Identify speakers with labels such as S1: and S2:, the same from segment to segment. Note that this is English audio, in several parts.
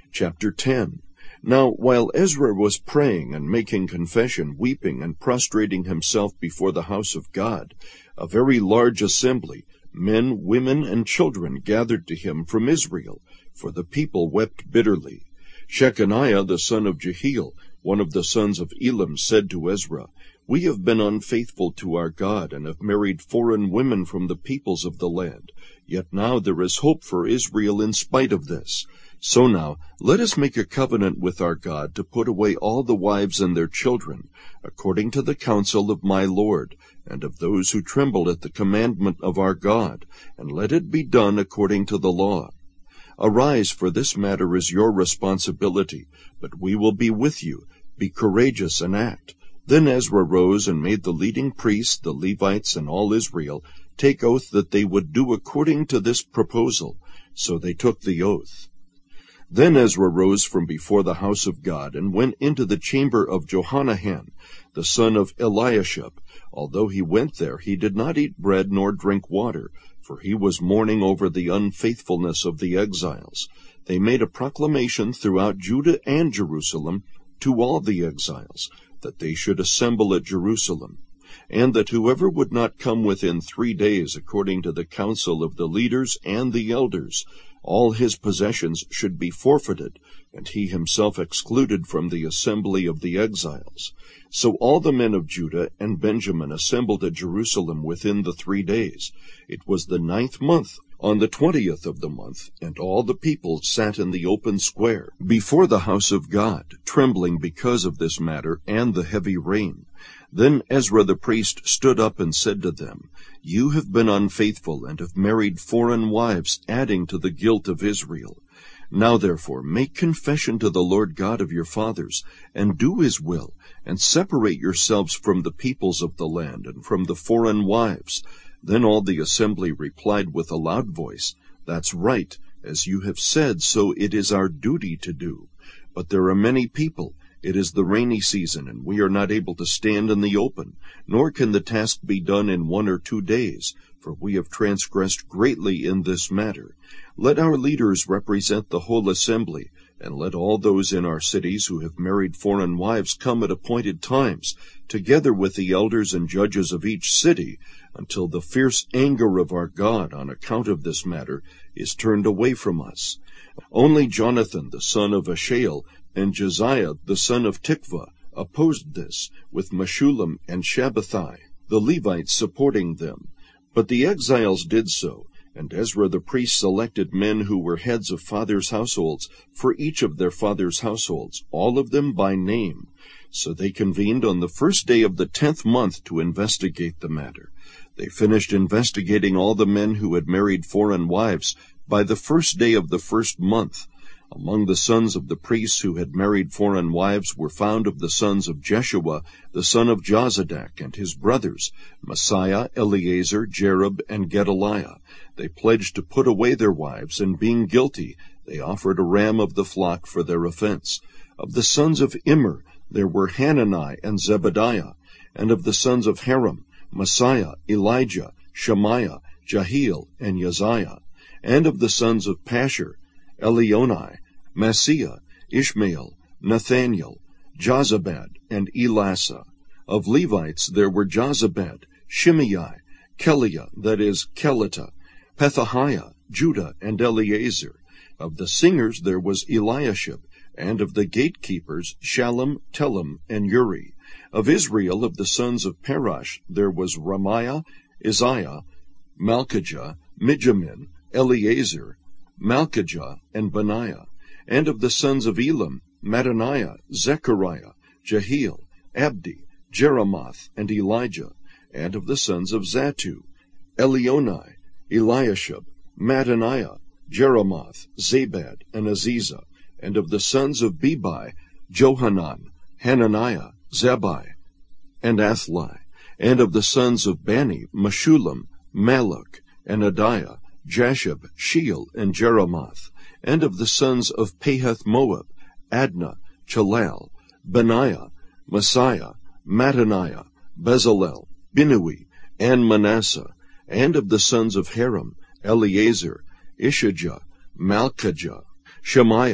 S1: Chapter 10. Now while Ezra was praying and making confession, weeping and prostrating himself before the house of God, a very large assembly, men, women, and children, gathered to him from Israel, for the people wept bitterly. Shechaniah the son of Jehiel, one of the sons of Elam, said to Ezra, "We have been unfaithful to our God, and have married foreign women from the peoples of the land. Yet now there is hope for Israel in spite of this. So now let us make a covenant with our God to put away all the wives and their children, according to the counsel of my Lord, and of those who tremble at the commandment of our God, and let it be done according to the law. Arise, for this matter is your responsibility, but we will be with you. Be courageous and act." Then Ezra rose and made the leading priests, the Levites, and all Israel take oath that they would do according to this proposal. So they took the oath. Then Ezra rose from before the house of God, and went into the chamber of Johanan, the son of Eliashib. Although he went there, he did not eat bread nor drink water, for he was mourning over the unfaithfulness of the exiles. They made a proclamation throughout Judah and Jerusalem to all the exiles, that they should assemble at Jerusalem, and that whoever would not come within 3 days, according to the counsel of the leaders and the elders, all his possessions should be forfeited, and he himself excluded from the assembly of the exiles. So all the men of Judah and Benjamin assembled at Jerusalem within the 3 days. It was the 9th month, on the 20th of the month, and all the people sat in the open square before the house of God, trembling because of this matter and the heavy rain. Then Ezra the priest stood up and said to them, "You have been unfaithful, and have married foreign wives, adding to the guilt of Israel. Now therefore make confession to the Lord God of your fathers, and do his will, and separate yourselves from the peoples of the land, and from the foreign wives." Then all the assembly replied with a loud voice, "That's right. As you have said, so it is our duty to do. But there are many people. It is the rainy season, and we are not able to stand in the open, nor can the task be done in 1 or 2 days, for we have transgressed greatly in this matter. Let our leaders represent the whole assembly, and let all those in our cities who have married foreign wives come at appointed times, together with the elders and judges of each city, until the fierce anger of our God on account of this matter is turned away from us." Only Jonathan the son of Ashael and Josiah the son of Tikvah opposed this, with Meshullam and Shabbathai, the Levites, supporting them. But the exiles did so, and Ezra the priest selected men who were heads of fathers' households for each of their fathers' households, all of them by name. So they convened on the first day of the 10th month to investigate the matter. They finished investigating all the men who had married foreign wives by the first day of the 1st month. Among the sons of the priests who had married foreign wives were found of the sons of Jeshua, the son of Jozadak, and his brothers, Messiah, Eleazar, Jerub, and Gedaliah. They pledged to put away their wives, and being guilty, they offered a ram of the flock for their offense. Of the sons of Immer, there were Hanani and Zebadiah, and of the sons of Haram, Messiah, Elijah, Shemaiah, Jehiel, and Yaziah, and of the sons of Pashur, Elionai, Maaseiah, Ishmael, Nathaniel, Jozabad, and Elasa. Of Levites there were Jozabad, Shimei, Keliah, that is, Kelita, Pethahiah, Judah, and Eleazar. Of the singers there was Eliashib, and of the gatekeepers Shallum, Telem, and Uri. Of Israel, of the sons of Parash, there was Ramiah, Isaiah, Malchijah, Mijamin, Eleazar, Malchijah, and Benaiah. And of the sons of Elam, Mattaniah, Zechariah, Jehiel, Abdi, Jeremoth, and Elijah. And of the sons of Zattu, Elionai, Eliashib, Mattaniah, Jeremoth, Zabad, and Aziza. And of the sons of Bebai, Johanan, Hananiah, Zabbai, and Athli. And of the sons of Bani, Meshullam, Malluch, and Adiah, Jashub, Sheel, and Jeremoth. And of the sons of Pahath-Moab, Adnah, Chalal, Benaiah, Messiah, Mattaniah, Bezalel, Binnui, and Manasseh. And of the sons of Haram, Eleazar, Ishijah, Malchijah, Shemaiah,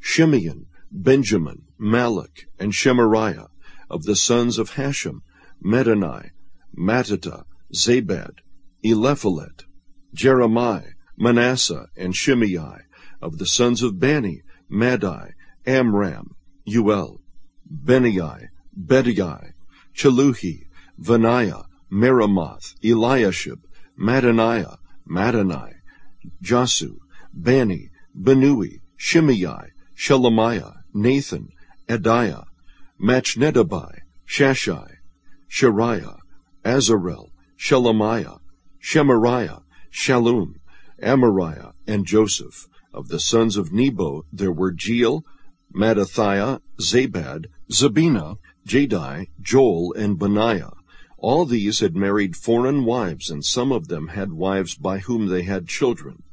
S1: Shimeon, Benjamin, Malach, and Shemariah. Of the sons of Hashem, Medani, Mattata, Zabad, Eliphalet, Jeremiah, Manasseh, and Shimei. Of the sons of Bani, Madai, Amram, Uel, Benai, Bedai, Cheluhi, Vaniah, Meremoth, Eliashib, Mattaniah, Mattani, Jasu, Bani, Benui, Shimei, Shelemiah, Nathan, Adiah, Machnedabai, Shashai, Shariah, Azarel, Shelemiah, Shemariah, Shallum, Amariah, and Joseph. Of the sons of Nebo there were Jeiel, Mattathiah, Zabad, Zabina, Jadai, Joel, and Benaiah. All these had married foreign wives, and some of them had wives by whom they had children.